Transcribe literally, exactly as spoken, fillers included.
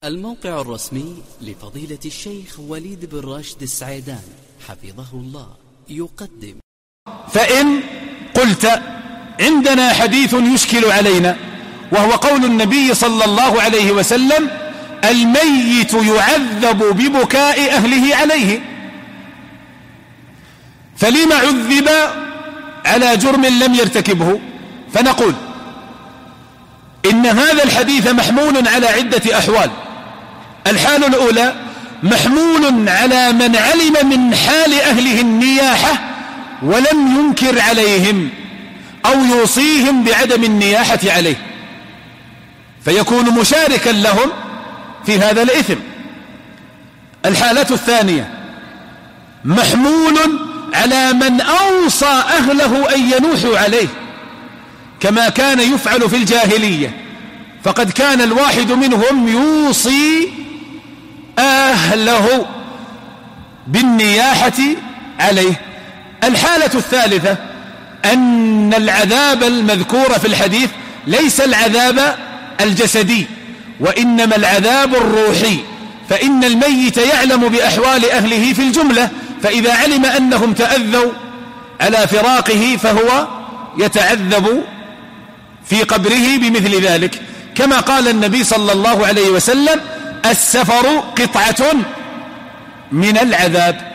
الموقع الرسمي لفضيلة الشيخ وليد بن راشد السعيدان حفظه الله يقدم. فإن قلت عندنا حديث يشكل علينا، وهو قول النبي صلى الله عليه وسلم: الميت يعذب ببكاء أهله عليه، فلما عذب على جرم لم يرتكبه؟ فنقول إن هذا الحديث محمول على عدة أحوال. الحال الأولى محمول على من علم من حال أهله النياحة ولم ينكر عليهم أو يوصيهم بعدم النياحة عليه، فيكون مشاركا لهم في هذا الإثم. الحالة الثانية محمول على من أوصى أهله أن ينوحوا عليه، كما كان يفعل في الجاهلية، فقد كان الواحد منهم يوصي أهله بالنياحة عليه. الحالة الثالثة أن العذاب المذكور في الحديث ليس العذاب الجسدي، وإنما العذاب الروحي، فإن الميت يعلم بأحوال أهله في الجملة، فإذا علم أنهم تأذوا على فراقه فهو يتعذب في قبره بمثل ذلك، كما قال النبي صلى الله عليه وسلم: السفر قطعة من العذاب.